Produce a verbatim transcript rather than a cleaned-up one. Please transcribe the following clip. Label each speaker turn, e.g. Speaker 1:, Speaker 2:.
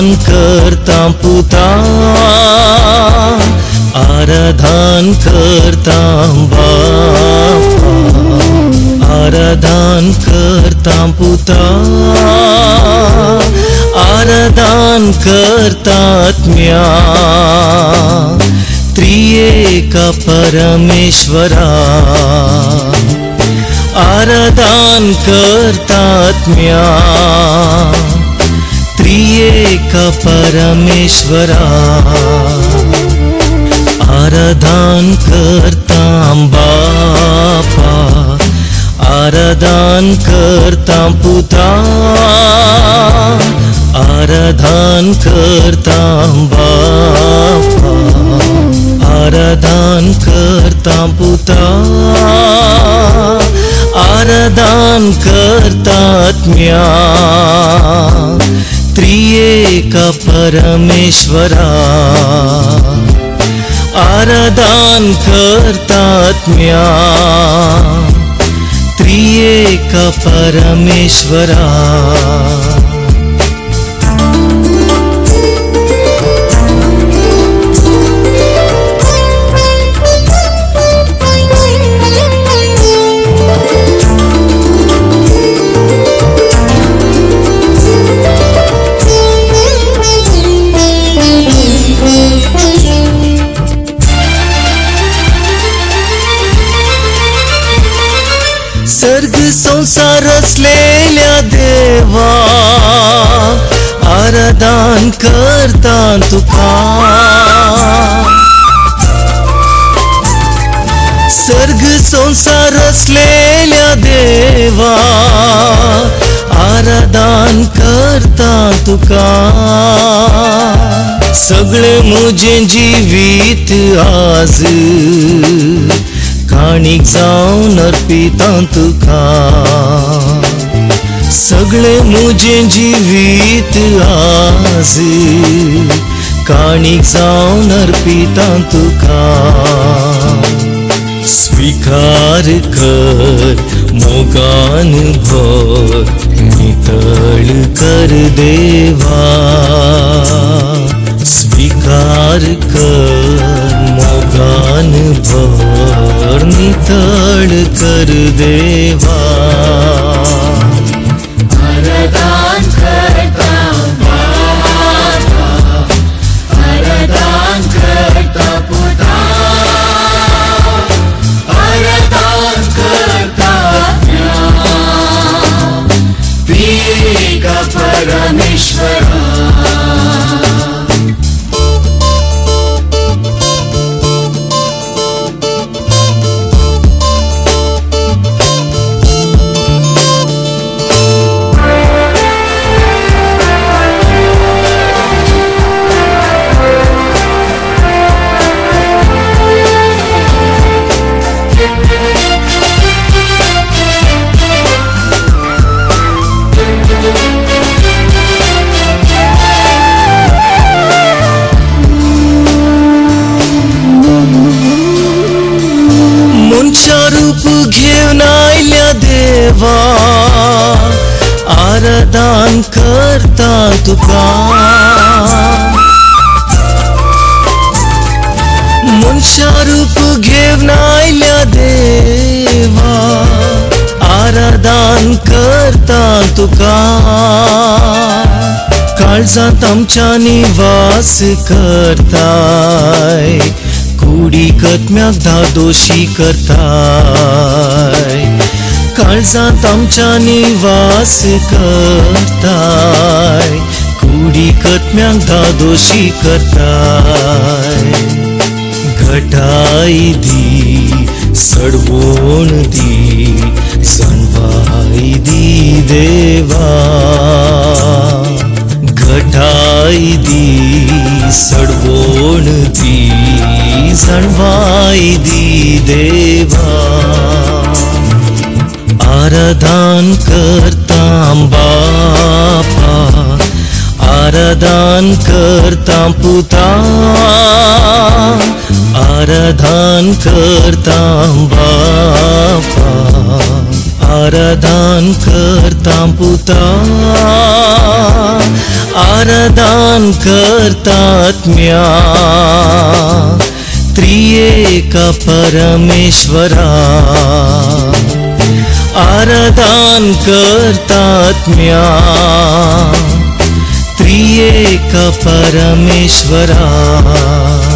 Speaker 1: करतां पुता आराधन करतां बापा आराधन करतां पुता आराधन करतात्म्या त्रिएका परमेश्वरा आराधन करतात्म्या त्रिएका परमेश्वरा आराधन करतां बापा आराधन करतां पुता आराधन करतां बापा आराधन करतां पुता आराधन करतात्म्या त्रिएका परमेश्वरा आराधन करतात्म्या त्रिएका परमेश्वरा सर्ग संसार रचलेल्या देवा आराधन करतां तुका सर्ग संसार रचलेल्या देवा आराधन करतां तुका सगळे म्हजें जिवीत आज काणीक जावन अर्पितां तुका सगळे म्हजें जिवीत आज काणीक जावन अर्पितां तुका स्वीकार कर मोगान भर नितळ कर देवा स्वीकार कर मोगान भर नितळ कर देवा
Speaker 2: आराधन करतां बापा आराधन करतां पुता आराधन करतात्म्या त्रिएका परमेश्वरा
Speaker 1: रूप घेवन आयल्या देवा आराधन करतां तुका मनशा रूप घेवन आयल्या देवा आराधन करतां तुका काळजांत आमच्या निवास करताय कुडीकत्म्याक धादोशी करताय काळजांत आमच्या निवास करताय कुडीकत्म्याक धादोशी करताय घटाय दी सडवण दी सणवाय दी देवा घटाय दी सडवण दी सणवाय दी देवा आराधन करतां बापा आराधन करतां पुता आराधन करतां बापा आराधन करतां पुता आराधन करतात्म्या त्रिएका परमेश्वरा आराधन करतात्म्या त्रिएका परमेश्वरा